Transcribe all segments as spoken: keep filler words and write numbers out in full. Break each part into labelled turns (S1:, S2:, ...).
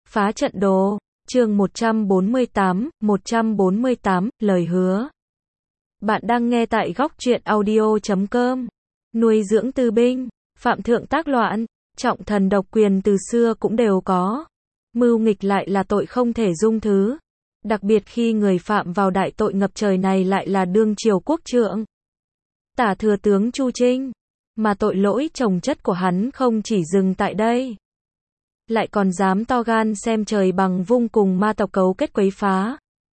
S1: Phá trận đồ, chương một trăm bốn mươi tám, một trăm bốn mươi tám, lời hứa. Bạn đang nghe tại góc truyện audio chấm com. Nuôi dưỡng tư binh, phạm thượng tác loạn, trọng thần độc quyền từ xưa cũng đều có. Mưu nghịch lại là tội không thể dung thứ. Đặc biệt khi người phạm vào đại tội ngập trời này lại là đương triều quốc trượng. Tả thừa tướng Chu Trinh. Mà tội lỗi chồng chất của hắn không chỉ dừng tại đây. Lại còn dám to gan xem trời bằng vung cùng ma tộc cấu kết quấy phá.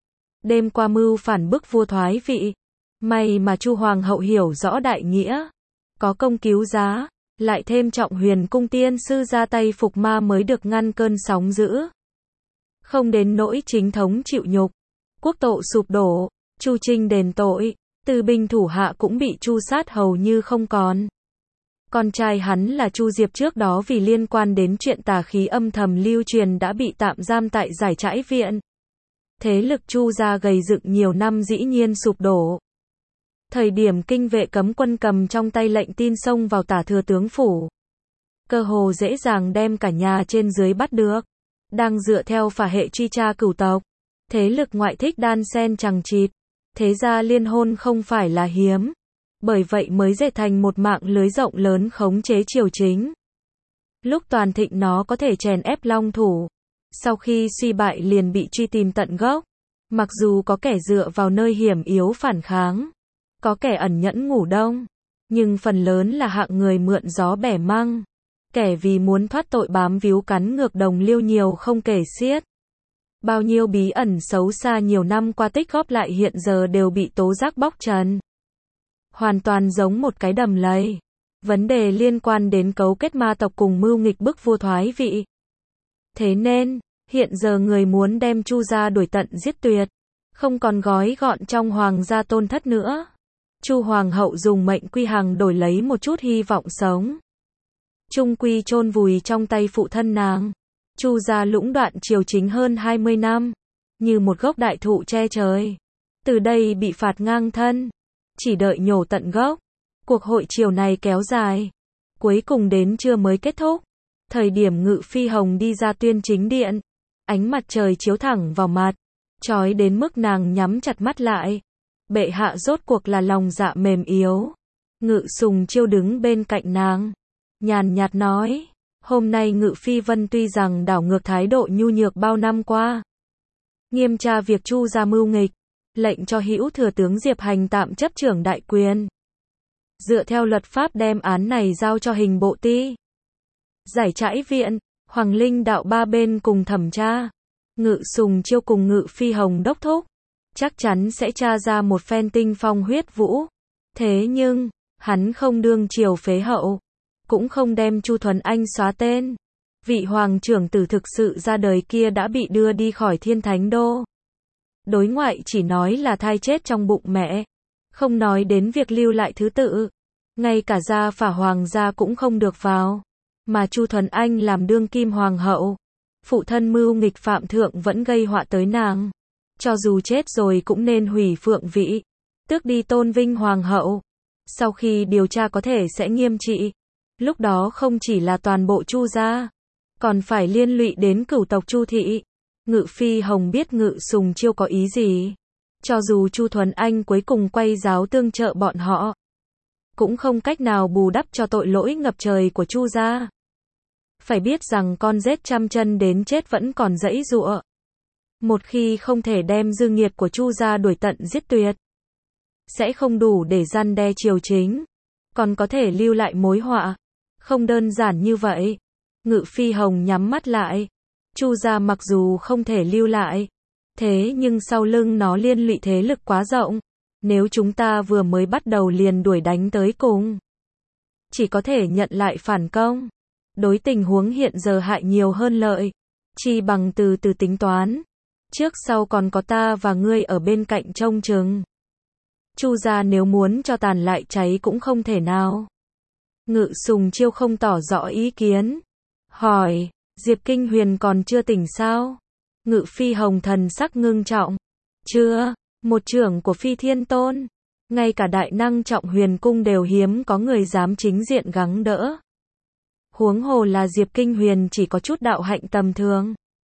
S1: Đêm qua mưu phản bức vua thoái vị. May mà Chu Hoàng hậu hiểu rõ đại nghĩa. Có công cứu giá, lại thêm trọng huyền cung tiên sư ra tay phục ma mới được ngăn cơn sóng dữ. Không đến nỗi chính thống chịu nhục. Quốc tổ sụp đổ, Chu Trinh đền tội, tư binh thủ hạ cũng bị tru sát hầu như không còn. Con trai hắn là Chu Diệp trước đó vì liên quan đến chuyện tà khí âm thầm lưu truyền đã bị tạm giam tại giải trãi viện. Thế lực Chu gia gầy dựng nhiều năm dĩ nhiên sụp đổ. Thời điểm kinh vệ cấm quân cầm trong tay lệnh tin xông vào tả thừa tướng phủ. Cơ hồ dễ dàng đem cả nhà trên dưới bắt được. Đang dựa theo phả hệ truy tra cửu tộc. Thế lực ngoại thích đan xen chằng chịt. Thế gia liên hôn không phải là hiếm. Bởi vậy mới dệt thành một mạng lưới rộng lớn khống chế triều chính. Lúc toàn thịnh nó có thể chèn ép long thủ. Sau khi suy bại liền bị truy tìm tận gốc. Mặc dù có kẻ dựa vào nơi hiểm yếu phản kháng. Có kẻ ẩn nhẫn ngủ đông. Nhưng phần lớn là hạng người mượn gió bẻ măng. Kẻ vì muốn thoát tội bám víu cắn ngược đồng liêu nhiều không kể xiết. Bao nhiêu bí ẩn xấu xa nhiều năm qua tích góp lại hiện giờ đều bị tố giác bóc trần. Hoàn toàn giống một cái đầm lầy. Vấn đề liên quan đến cấu kết ma tộc cùng mưu nghịch bức vua thoái vị. Thế nên, hiện giờ người muốn đem Chu gia đuổi tận giết tuyệt. Không còn gói gọn trong hoàng gia tôn thất nữa. Chu Hoàng hậu dùng mệnh quy hàng đổi lấy một chút hy vọng sống. Trung quy chôn vùi trong tay phụ thân nàng. Chu gia lũng đoạn triều chính hơn hai mươi năm. Như một gốc đại thụ che trời. Từ đây bị phạt ngang thân. Chỉ đợi nhổ tận gốc. Cuộc hội triều này kéo dài. Cuối cùng đến trưa mới kết thúc. Thời điểm Ngự Phi Hồng đi ra tuyên chính điện. Ánh mặt trời chiếu thẳng vào mặt. Chói đến mức nàng nhắm chặt mắt lại. Bệ hạ rốt cuộc là lòng dạ mềm yếu. Ngự Sùng Chiêu đứng bên cạnh nàng. Nhàn nhạt nói. Hôm nay Ngự Phi Vân tuy rằng đảo ngược thái độ nhu nhược bao năm qua. Nghiêm tra việc Chu gia mưu nghịch. Lệnh cho hữu thừa tướng Diệp Hành tạm chấp trưởng đại quyền. Dựa theo luật pháp đem án này giao cho hình bộ ti. Giải trãi viện, Hoàng Linh đạo ba bên cùng thẩm tra. Ngự Sùng Chiêu cùng Ngự Phi Hồng đốc thúc. Chắc chắn sẽ tra ra một phen tinh phong huyết vũ. Thế nhưng, hắn không đương triều phế hậu. Cũng không đem Chu Thuần Anh xóa tên. Vị hoàng trưởng tử thực sự ra đời kia đã bị đưa đi khỏi Thiên Thánh Đô. Đối ngoại chỉ nói là thai chết trong bụng mẹ. Không nói đến việc lưu lại thứ tự. Ngay cả gia phả hoàng gia cũng không được vào. Mà Chu Thuần Anh làm đương kim hoàng hậu. Phụ thân mưu nghịch phạm thượng vẫn gây họa tới nàng. Cho dù chết rồi cũng nên hủy phượng vị. Tước đi tôn vinh hoàng hậu. Sau khi điều tra có thể sẽ nghiêm trị. Lúc đó không chỉ là toàn bộ Chu gia. Còn phải liên lụy đến cửu tộc Chu thị. Ngự Phi Hồng biết Ngự Sùng Chiêu có ý gì. Cho dù Chu Thuần Anh cuối cùng quay giáo tương trợ bọn họ. Cũng không cách nào bù đắp cho tội lỗi ngập trời của Chu gia. Phải biết rằng con rết trăm chân đến chết vẫn còn giãy giụa. Một khi không thể đem dư nghiệt của Chu gia đuổi tận giết tuyệt. Sẽ không đủ để răn đe triều chính. Còn có thể lưu lại mối họa. Không đơn giản như vậy. Ngự Phi Hồng nhắm mắt lại. Chu gia mặc dù không thể lưu lại. Thế nhưng sau lưng nó liên lụy thế lực quá rộng. Nếu chúng ta vừa mới bắt đầu liền đuổi đánh tới cùng. Chỉ có thể nhận lại phản công. Đối tình huống hiện giờ hại nhiều hơn lợi. Chi bằng từ từ tính toán. Trước sau còn có ta và ngươi ở bên cạnh trông chừng. Chu gia nếu muốn cho tàn lại cháy cũng không thể nào. Ngự Sùng Chiêu không tỏ rõ ý kiến. Hỏi, Diệp Kinh Huyền còn chưa tỉnh sao? Ngự Phi Hồng thần sắc ngưng trọng. Chưa, một trưởng của Phi Thiên Tôn. Ngay cả đại năng Trọng Huyền Cung đều hiếm có người dám chính diện gắng đỡ. Huống hồ là Diệp Kinh Huyền chỉ có chút đạo hạnh tầm thường.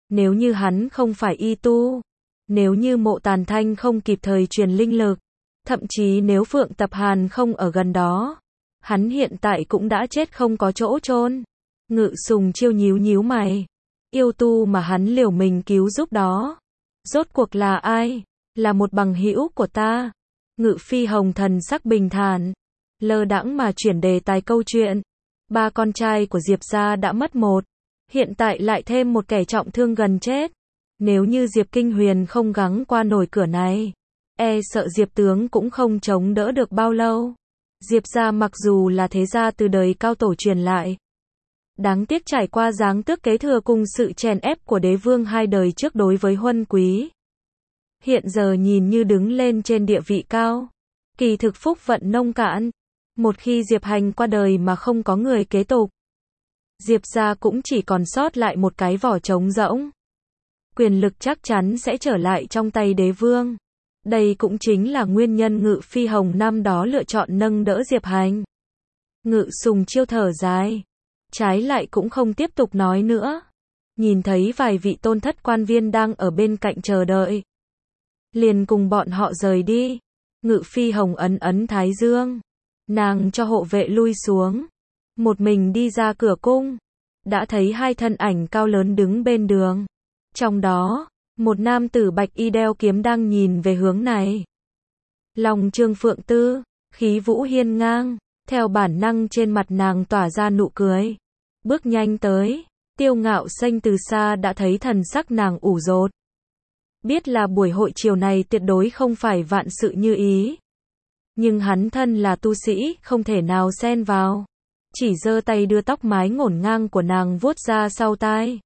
S1: Nếu như hắn không phải y tu, nếu như Mộ Tàn Thanh không kịp thời truyền linh lực, thậm chí nếu Phượng Tập Hàn không ở gần đó, hắn hiện tại cũng đã chết không có chỗ chôn. Ngự Sùng Chiêu nhíu nhíu mày. Yêu tu mà hắn liều mình cứu giúp đó, rốt cuộc là ai? Là một bằng hữu của ta. Ngự Phi Hồng thần sắc bình thản, lơ đãng mà chuyển đề tài câu chuyện. Ba con trai của Diệp gia đã mất một, hiện tại lại thêm một kẻ trọng thương gần chết. Nếu như Diệp Kinh Huyền không gắng qua nổi cửa này, e sợ Diệp tướng cũng không chống đỡ được bao lâu. Diệp gia mặc dù là thế gia từ đời cao tổ truyền lại, đáng tiếc trải qua giáng tước kế thừa cùng sự chèn ép của đế vương hai đời trước đối với huân quý, hiện giờ nhìn như đứng lên trên địa vị cao, kỳ thực phúc vận nông cạn. Một khi Diệp Hành qua đời mà không có người kế tục, Diệp gia cũng chỉ còn sót lại một cái vỏ trống rỗng. Quyền lực chắc chắn sẽ trở lại trong tay đế vương. Đây cũng chính là nguyên nhân Ngự Phi Hồng năm đó lựa chọn nâng đỡ Diệp Hành. Ngự Sùng Chiêu thở dài, trái lại cũng không tiếp tục nói nữa. Nhìn thấy vài vị tôn thất quan viên đang ở bên cạnh chờ đợi, liền cùng bọn họ rời đi. Ngự Phi Hồng ấn ấn thái dương, nàng cho hộ vệ lui xuống, một mình đi ra cửa cung, đã thấy hai thân ảnh cao lớn đứng bên đường. Trong đó, một nam tử bạch y đeo kiếm đang nhìn về hướng này. Lòng Trương Phượng Tư, khí vũ hiên ngang, theo bản năng trên mặt nàng tỏa ra nụ cười. Bước nhanh tới, Tiêu Ngạo Xanh từ xa đã thấy thần sắc nàng ủ rột. Biết là buổi hội chiều này tuyệt đối không phải vạn sự như ý. Nhưng hắn thân là tu sĩ, không thể nào xen vào. Chỉ giơ tay đưa tóc mái ngổn ngang của nàng vuốt ra sau tai.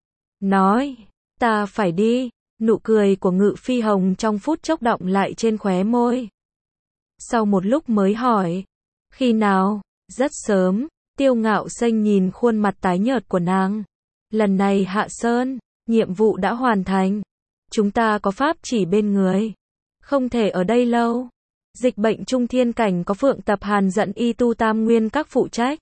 S1: Nói, ta phải đi. Nụ cười của Ngự Phi Hồng trong phút chốc động lại trên khóe môi. Sau một lúc mới hỏi, khi nào? Rất sớm. Tiêu Ngạo Xanh nhìn khuôn mặt tái nhợt của nàng. Lần này hạ sơn, nhiệm vụ đã hoàn thành. Chúng ta có pháp chỉ bên người, không thể ở đây lâu. Dịch bệnh trung thiên cảnh có Phượng Tập Hàn dẫn y tu tam nguyên các phụ trách.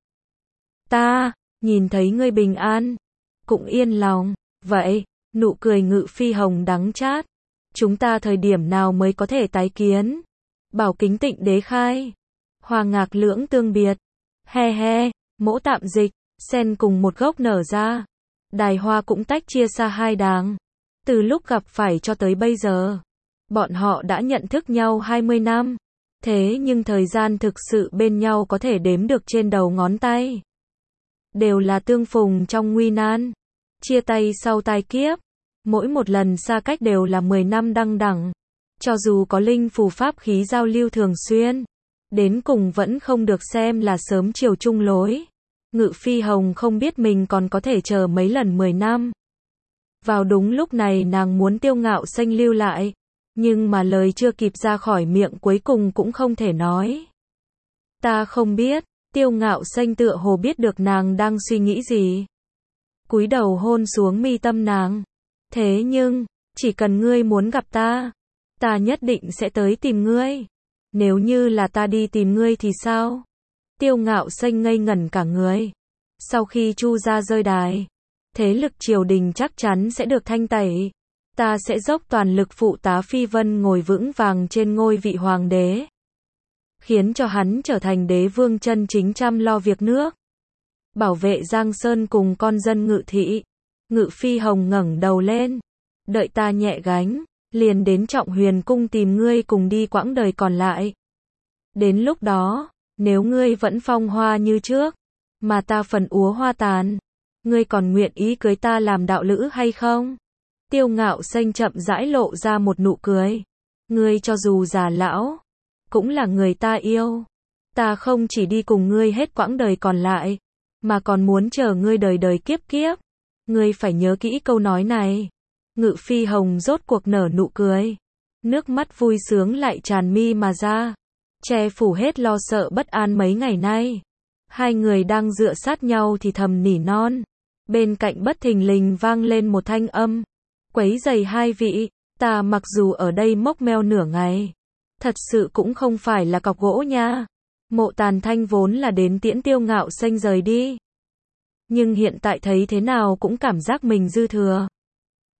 S1: Ta, nhìn thấy ngươi bình an, cũng yên lòng. Vậy, nụ cười Ngự Phi Hồng đắng chát. Chúng ta thời điểm nào mới có thể tái kiến? Bảo Kính Tịnh đế khai. Hoa ngạc lưỡng tương biệt. He he, mỗ tạm dịch, sen cùng một gốc nở ra. Đài hoa cũng tách chia xa hai đàng. Từ lúc gặp phải cho tới bây giờ, bọn họ đã nhận thức nhau hai mươi năm. Thế nhưng thời gian thực sự bên nhau có thể đếm được trên đầu ngón tay. Đều là tương phùng trong nguy nan, chia tay sau tai kiếp. Mỗi một lần xa cách đều là mười năm đăng đẳng. Cho dù có linh phù pháp khí giao lưu thường xuyên, đến cùng vẫn không được xem là sớm chiều chung lối. Ngự Phi Hồng không biết mình còn có thể chờ mấy lần mười năm. Vào đúng lúc này nàng muốn Tiêu Ngạo Xanh lưu lại, nhưng mà lời chưa kịp ra khỏi miệng cuối cùng cũng không thể nói. Ta không biết. Tiêu Ngạo Xanh tựa hồ biết được nàng đang suy nghĩ gì, cúi đầu hôn xuống mi tâm nàng. Thế nhưng, chỉ cần ngươi muốn gặp ta, ta nhất định sẽ tới tìm ngươi. Nếu như là ta đi tìm ngươi thì sao? Tiêu Ngạo Xanh ngây ngẩn cả người. Sau khi Chu gia rơi đài, thế lực triều đình chắc chắn sẽ được thanh tẩy. Ta sẽ dốc toàn lực phụ tá Phi Vân ngồi vững vàng trên ngôi vị hoàng đế, khiến cho hắn trở thành đế vương chân chính chăm lo việc nước, bảo vệ Giang Sơn cùng con dân Ngự thị. Ngự Phi Hồng ngẩng đầu lên. Đợi ta nhẹ gánh, liền đến Trọng Huyền cung tìm ngươi cùng đi quãng đời còn lại. Đến lúc đó, nếu ngươi vẫn phong hoa như trước, mà ta phần úa hoa tàn, ngươi còn nguyện ý cưới ta làm đạo lữ hay không? Tiêu Ngạo Xanh chậm rãi lộ ra một nụ cười. Ngươi cho dù già lão, cũng là người ta yêu. Ta không chỉ đi cùng ngươi hết quãng đời còn lại, mà còn muốn chờ ngươi đời đời kiếp kiếp. Ngươi phải nhớ kỹ câu nói này. Ngự Phi Hồng rốt cuộc nở nụ cười. Nước mắt vui sướng lại tràn mi mà ra, che phủ hết lo sợ bất an mấy ngày nay. Hai người đang dựa sát nhau thì thầm nỉ non. Bên cạnh bất thình lình vang lên một thanh âm. Quấy giày hai vị, ta mặc dù ở đây mốc meo nửa ngày, thật sự cũng không phải là cọc gỗ nha. Mộ Tàn Thanh vốn là đến tiễn Tiêu Ngạo Xanh rời đi, nhưng hiện tại thấy thế nào cũng cảm giác mình dư thừa.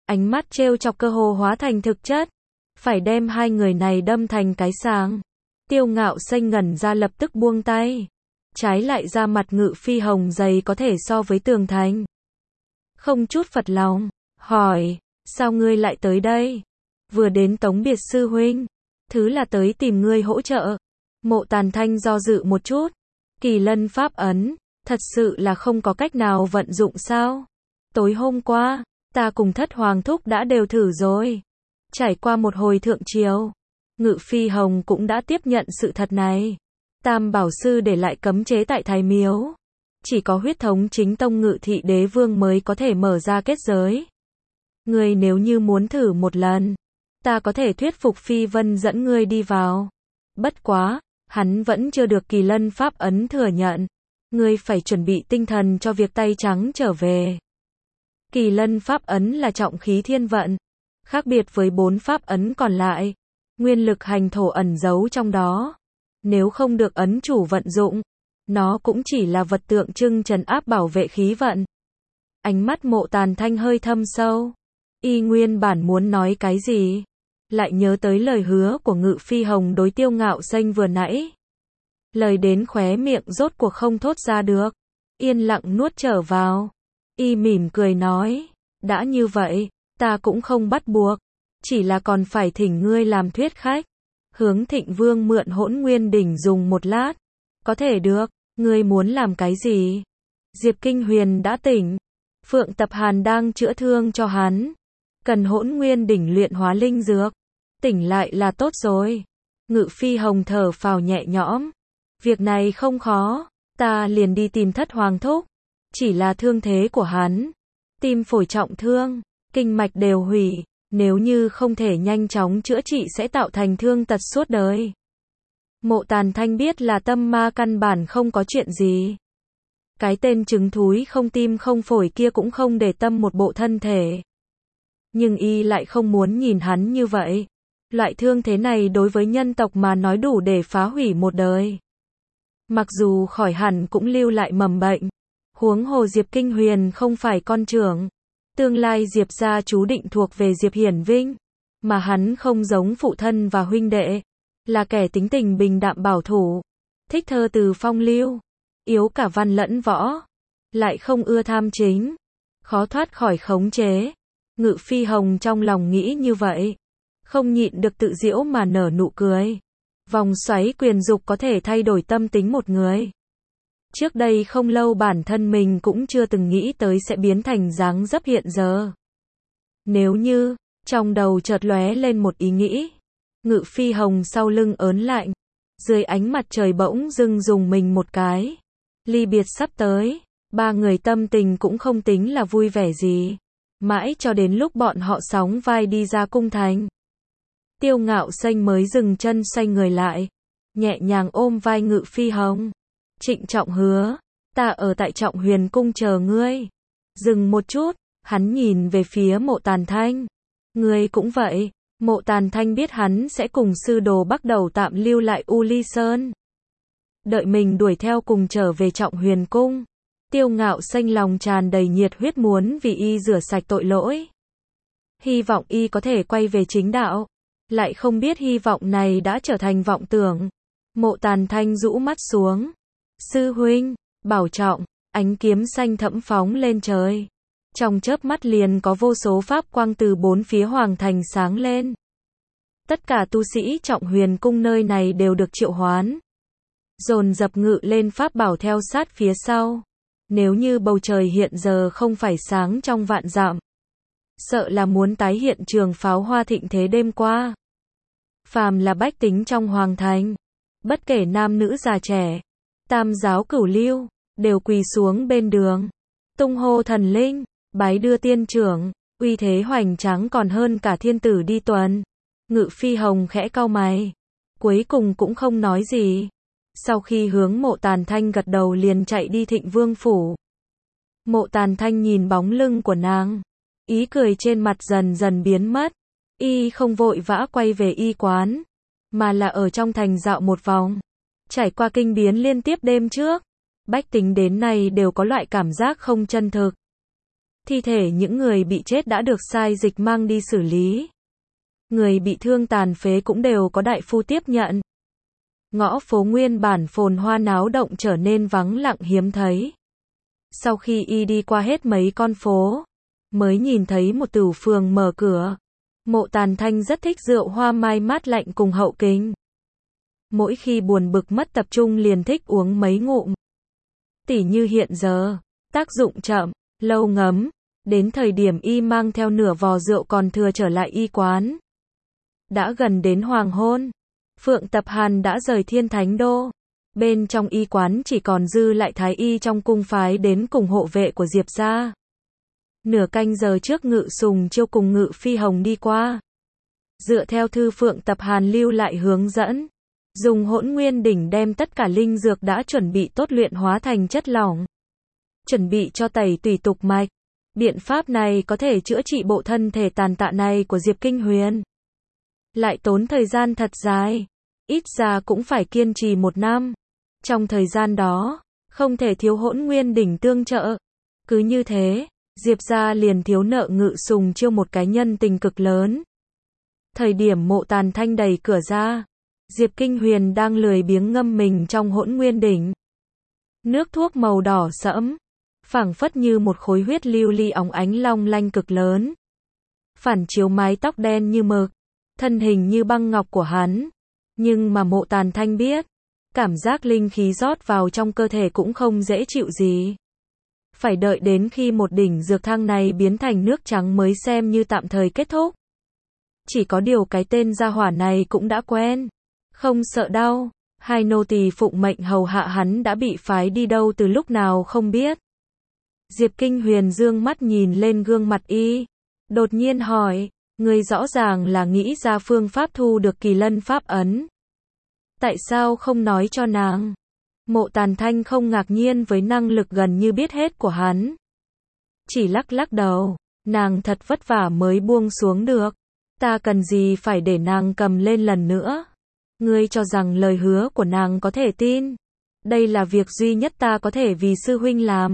S1: Ánh mắt trêu chọc cơ hồ hóa thành thực chất. Phải đem hai người này đâm thành cái sàng. Tiêu Ngạo Xanh ngẩn ra lập tức buông tay. Trái lại ra mặt Ngự Phi Hồng dày có thể so với tường thành. Không chút phật lòng, hỏi, sao ngươi lại tới đây? Vừa đến Tống Biệt sư huynh, thứ là tới tìm ngươi hỗ trợ. Mộ Tàn Thanh do dự một chút. Kỳ Lân pháp ấn, thật sự là không có cách nào vận dụng sao? Tối hôm qua, ta cùng Thất Hoàng thúc đã đều thử rồi. Trải qua một hồi thượng triều, Ngự Phi Hồng cũng đã tiếp nhận sự thật này. Tam Bảo Sư để lại cấm chế tại Thái Miếu. Chỉ có huyết thống chính tông Ngự Thị Đế Vương mới có thể mở ra kết giới. Ngươi nếu như muốn thử một lần, ta có thể thuyết phục Phi Vân dẫn ngươi đi vào. Bất quá, hắn vẫn chưa được Kỳ Lân pháp ấn thừa nhận. Ngươi phải chuẩn bị tinh thần cho việc tay trắng trở về. Kỳ Lân pháp ấn là trọng khí thiên vận. Khác biệt với bốn pháp ấn còn lại, nguyên lực hành thổ ẩn giấu trong đó. Nếu không được ấn chủ vận dụng, nó cũng chỉ là vật tượng trưng trấn áp bảo vệ khí vận. Ánh mắt Mộ Tàn Thanh hơi thâm sâu. Y nguyên bản muốn nói cái gì, lại nhớ tới lời hứa của Ngự Phi Hồng đối Tiêu Ngạo Xanh vừa nãy. Lời đến khóe miệng rốt cuộc không thốt ra được. Yên lặng nuốt trở vào. Y mỉm cười nói, đã như vậy, ta cũng không bắt buộc. Chỉ là còn phải thỉnh ngươi làm thuyết khách. Hướng Thịnh Vương mượn Hỗn Nguyên đỉnh dùng một lát. Có thể được, ngươi muốn làm cái gì? Diệp Kinh Huyền đã tỉnh. Phượng Tập Hàn đang chữa thương cho hắn. Cần Hỗn Nguyên đỉnh luyện hóa linh dược. Tỉnh lại là tốt rồi. Ngự Phi Hồng thở phào nhẹ nhõm. Việc này không khó, ta liền đi tìm Thất Hoàng thúc. Chỉ là thương thế của hắn, tim phổi trọng thương, kinh mạch đều hủy, nếu như không thể nhanh chóng chữa trị sẽ tạo thành thương tật suốt đời. Mộ Tàn Thanh biết là tâm ma căn bản không có chuyện gì. Cái tên trứng thúi không tim không phổi kia cũng không để tâm một bộ thân thể. Nhưng y lại không muốn nhìn hắn như vậy. Loại thương thế này đối với nhân tộc mà nói đủ để phá hủy một đời. Mặc dù khỏi hẳn cũng lưu lại mầm bệnh. Huống hồ Diệp Kinh Huyền không phải con trưởng. Tương lai Diệp gia chú định thuộc về Diệp Hiển Vinh. Mà hắn không giống phụ thân và huynh đệ. Là kẻ tính tình bình đạm bảo thủ. Thích thơ từ phong lưu. Yếu cả văn lẫn võ. Lại không ưa tham chính. Khó thoát khỏi khống chế. Ngự Phi Hồng trong lòng nghĩ như vậy. Không nhịn được tự giễu mà nở nụ cười. Vòng xoáy quyền dục có thể thay đổi tâm tính một người. Trước đây không lâu bản thân mình cũng chưa từng nghĩ tới sẽ biến thành dáng dấp hiện giờ. Nếu như, trong đầu chợt lóe lên một ý nghĩ. Ngự Phi Hồng sau lưng ớn lạnh. Dưới ánh mặt trời bỗng dưng dùng mình một cái. Ly biệt sắp tới. Ba người tâm tình cũng không tính là vui vẻ gì. Mãi cho đến lúc bọn họ sóng vai đi ra cung thành. Tiêu Ngạo Xanh mới dừng chân xoay người lại. Nhẹ nhàng ôm vai Ngự Phi Hồng. Trịnh trọng hứa. Ta ở tại Trọng Huyền cung chờ ngươi. Dừng một chút. Hắn nhìn về phía Mộ Tàn Thanh. Ngươi cũng vậy. Mộ Tàn Thanh biết hắn sẽ cùng sư đồ bắt đầu tạm lưu lại U Ly Sơn. Đợi mình đuổi theo cùng trở về Trọng Huyền cung. Tiêu Ngạo Xanh lòng tràn đầy nhiệt huyết muốn vì y rửa sạch tội lỗi. Hy vọng y có thể quay về chính đạo. Lại không biết hy vọng này đã trở thành vọng tưởng. Mộ Tàn Thanh rũ mắt xuống. Sư huynh, bảo trọng, ánh kiếm xanh thẫm phóng lên trời. Trong chớp mắt liền có vô số pháp quang từ bốn phía hoàng thành sáng lên. Tất cả tu sĩ Trọng Huyền cung nơi này đều được triệu hoán. Dồn dập ngự lên pháp bảo theo sát phía sau. Nếu như bầu trời hiện giờ không phải sáng trong vạn dặm, sợ là muốn tái hiện trường pháo hoa thịnh thế đêm qua. Phàm là bách tính trong hoàng thành, bất kể nam nữ già trẻ, tam giáo cửu lưu, đều quỳ xuống bên đường, tung hô thần linh, bái đưa tiên trưởng, uy thế hoành tráng còn hơn cả thiên tử đi tuần. Ngự Phi Hồng khẽ cau mày, cuối cùng cũng không nói gì. Sau khi hướng Mộ Tàn Thanh gật đầu liền chạy đi Thịnh Vương phủ. Mộ Tàn Thanh nhìn bóng lưng của nàng, ý cười trên mặt dần dần biến mất. Y không vội vã quay về y quán, mà là ở trong thành dạo một vòng. Trải qua kinh biến liên tiếp đêm trước, bách tính đến nay đều có loại cảm giác không chân thực. Thi thể những người bị chết đã được sai dịch mang đi xử lý. Người bị thương tàn phế cũng đều có đại phu tiếp nhận. Ngõ phố nguyên bản phồn hoa náo động trở nên vắng lặng hiếm thấy. Sau khi y đi qua hết mấy con phố, mới nhìn thấy một tửu phường mở cửa. Mộ Tàn Thanh rất thích rượu hoa mai mát lạnh cùng hậu kính. Mỗi khi buồn bực mất tập trung liền thích uống mấy ngụm. Tỉ như hiện giờ, tác dụng chậm, lâu ngấm, đến thời điểm y mang theo nửa vò rượu còn thừa trở lại y quán. Đã gần đến hoàng hôn, Phượng Tập Hàn đã rời Thiên Thánh Đô. Bên trong y quán chỉ còn dư lại thái y trong cung phái đến cùng hộ vệ của Diệp gia. Nửa canh giờ trước Ngự Sùng Chiêu cùng Ngự Phi Hồng đi qua. Dựa theo thư Phượng Tập Hàn lưu lại hướng dẫn, dùng Hỗn Nguyên đỉnh đem tất cả linh dược đã chuẩn bị tốt luyện hóa thành chất lỏng. Chuẩn bị cho tẩy tùy tục mạch. Biện pháp này có thể chữa trị bộ thân thể tàn tạ này của Diệp Kinh Huyền. Lại tốn thời gian thật dài. Ít ra cũng phải kiên trì một năm. Trong thời gian đó, không thể thiếu Hỗn Nguyên đỉnh tương trợ. Cứ như thế, Diệp gia liền thiếu nợ Ngự Sùng Chiêu một cái nhân tình cực lớn. Thời điểm Mộ Tàn Thanh đẩy cửa ra, Diệp Kinh Huyền đang lười biếng ngâm mình trong Hỗn Nguyên đỉnh. Nước thuốc màu đỏ sẫm, phảng phất như một khối huyết lưu ly óng ánh long lanh cực lớn. Phản chiếu mái tóc đen như mực, thân hình như băng ngọc của hắn. Nhưng mà Mộ Tàn Thanh biết, cảm giác linh khí rót vào trong cơ thể cũng không dễ chịu gì. Phải đợi đến khi một đỉnh dược thang này biến thành nước trắng mới xem như tạm thời kết thúc. Chỉ có điều cái tên gia hỏa này cũng đã quen. Không sợ đau, hai nô tỳ phụng mệnh hầu hạ hắn đã bị phái đi đâu từ lúc nào không biết. Diệp Kinh Huyền dương mắt nhìn lên gương mặt y, đột nhiên hỏi, người rõ ràng là nghĩ ra phương pháp thu được Kỳ Lân pháp ấn. Tại sao không nói cho nàng? Mộ Tàn Thanh không ngạc nhiên với năng lực gần như biết hết của hắn. Chỉ lắc lắc đầu, nàng thật vất vả mới buông xuống được. Ta cần gì phải để nàng cầm lên lần nữa? Ngươi cho rằng lời hứa của nàng có thể tin? Đây là việc duy nhất ta có thể vì sư huynh làm.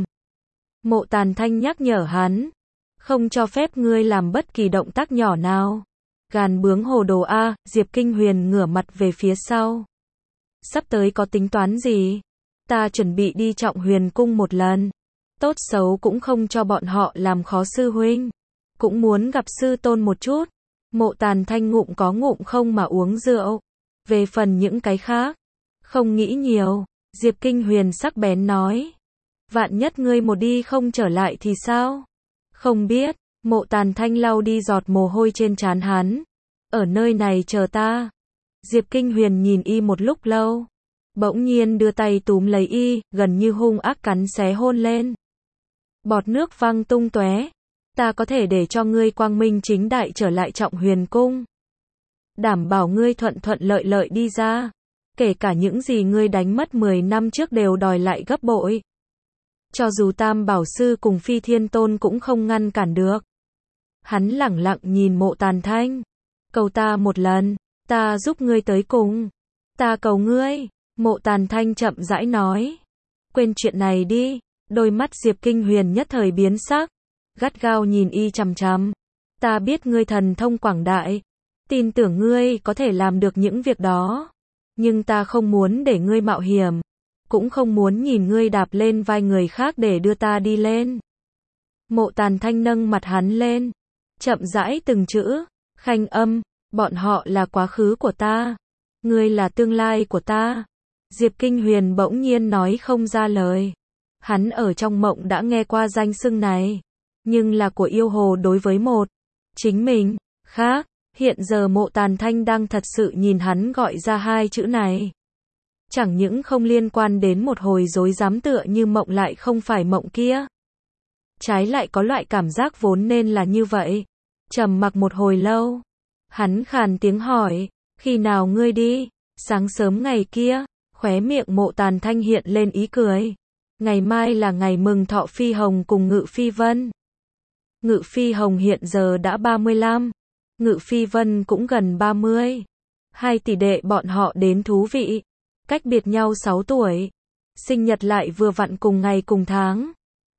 S1: Mộ Tàn Thanh nhắc nhở hắn. Không cho phép ngươi làm bất kỳ động tác nhỏ nào. Gàn bướng hồ đồ a, Diệp Kinh Huyền ngửa mặt về phía sau. Sắp tới có tính toán gì? Ta chuẩn bị đi Trọng Huyền cung một lần. Tốt xấu cũng không cho bọn họ làm khó sư huynh. Cũng muốn gặp sư tôn một chút. Mộ Tàn Thanh ngụm có ngụm không mà uống rượu. Về phần những cái khác, không nghĩ nhiều. Diệp Kinh Huyền sắc bén nói. Vạn nhất ngươi một đi không trở lại thì sao? Không biết. Mộ Tàn Thanh lau đi giọt mồ hôi trên trán hắn. Ở nơi này chờ ta. Diệp Kinh Huyền nhìn y một lúc lâu. Bỗng nhiên đưa tay túm lấy y, gần như hung ác cắn xé hôn lên. Bọt nước văng tung tóe. Ta có thể để cho ngươi quang minh chính đại trở lại Trọng Huyền cung. Đảm bảo ngươi thuận thuận lợi lợi đi ra. Kể cả những gì ngươi đánh mất mười năm trước đều đòi lại gấp bội. Cho dù Tam Bảo Sư cùng Phi Thiên Tôn cũng không ngăn cản được. Hắn lẳng lặng nhìn Mộ Tàn Thanh. Cầu ta một lần, ta giúp ngươi tới cùng. Ta cầu ngươi. Mộ Tàn Thanh chậm rãi nói. Quên chuyện này đi. Đôi mắt Diệp Kinh Huyền nhất thời biến sắc. Gắt gao nhìn y chằm chằm. Ta biết ngươi thần thông quảng đại. Tin tưởng ngươi có thể làm được những việc đó. Nhưng ta không muốn để ngươi mạo hiểm. Cũng không muốn nhìn ngươi đạp lên vai người khác để đưa ta đi lên. Mộ Tàn Thanh nâng mặt hắn lên. Chậm rãi từng chữ. Khanh âm. Bọn họ là quá khứ của ta. Ngươi là tương lai của ta. Diệp Kinh Huyền bỗng nhiên nói không ra lời. Hắn ở trong mộng đã nghe qua danh xưng này. Nhưng là của yêu hồ đối với một. Chính mình. Khác. Hiện giờ Mộ Tàn Thanh đang thật sự nhìn hắn gọi ra hai chữ này. Chẳng những không liên quan đến một hồi rối rắm tựa như mộng lại không phải mộng kia. Trái lại có loại cảm giác vốn nên là như vậy. Trầm mặc một hồi lâu. Hắn khàn tiếng hỏi. Khi nào ngươi đi? Sáng sớm ngày kia. Khóe miệng Mộ Tàn Thanh hiện lên ý cười. Ngày mai là ngày mừng thọ Phi Hồng cùng Ngự Phi Vân. Ngự Phi Hồng hiện giờ đã ba mươi lăm. Ngự Phi Vân cũng gần ba mươi. Hai tỷ đệ bọn họ đến thú vị. Cách biệt nhau sáu tuổi. Sinh nhật lại vừa vặn cùng ngày cùng tháng.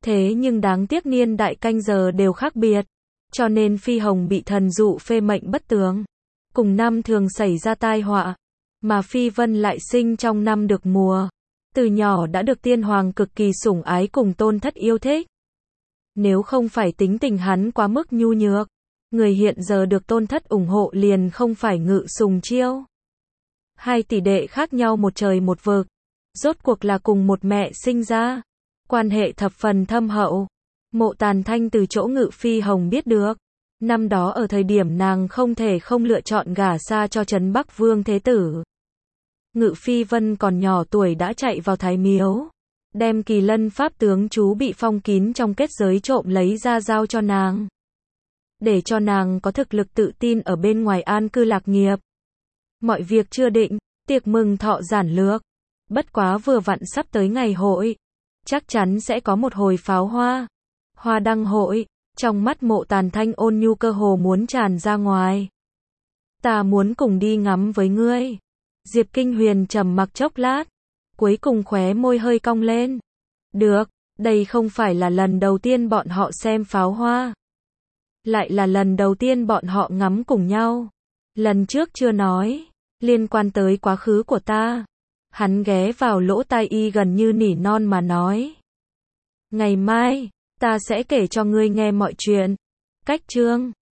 S1: Thế nhưng đáng tiếc niên đại canh giờ đều khác biệt, cho nên Phi Hồng bị thần dụ phê mệnh bất tướng. Cùng năm thường xảy ra tai họa, mà Phi Vân lại sinh trong năm được mùa. Từ nhỏ đã được tiên hoàng cực kỳ sủng ái cùng tôn thất yêu thích. Nếu không phải tính tình hắn quá mức nhu nhược, người hiện giờ được tôn thất ủng hộ liền không phải Ngự Sùng Chiêu. Hai tỷ đệ khác nhau một trời một vực, rốt cuộc là cùng một mẹ sinh ra, quan hệ thập phần thâm hậu. Mộ Tàn Thanh từ chỗ Ngự Phi Hồng biết được, năm đó ở thời điểm nàng không thể không lựa chọn gả xa cho Trấn Bắc Vương Thế Tử. Ngự Phi Vân còn nhỏ tuổi đã chạy vào Thái Miếu, đem Kỳ Lân Pháp tướng chú bị phong kín trong kết giới trộm lấy ra giao cho nàng, để cho nàng có thực lực tự tin ở bên ngoài an cư lạc nghiệp. Mọi việc chưa định, tiệc mừng thọ giản lược, bất quá vừa vặn sắp tới ngày hội, chắc chắn sẽ có một hồi pháo hoa, hoa đăng hội. Trong mắt Mộ Tàn Thanh ôn nhu cơ hồ muốn tràn ra ngoài. Ta muốn cùng đi ngắm với ngươi. Diệp Kinh Huyền trầm mặc chốc lát, cuối cùng khóe môi hơi cong lên. Được, đây không phải là lần đầu tiên bọn họ xem pháo hoa, lại là lần đầu tiên bọn họ ngắm cùng nhau. Lần trước chưa nói, liên quan tới quá khứ của ta. Hắn ghé vào lỗ tai y gần như nỉ non mà nói. Ngày mai, ta sẽ kể cho ngươi nghe mọi chuyện. Cách chương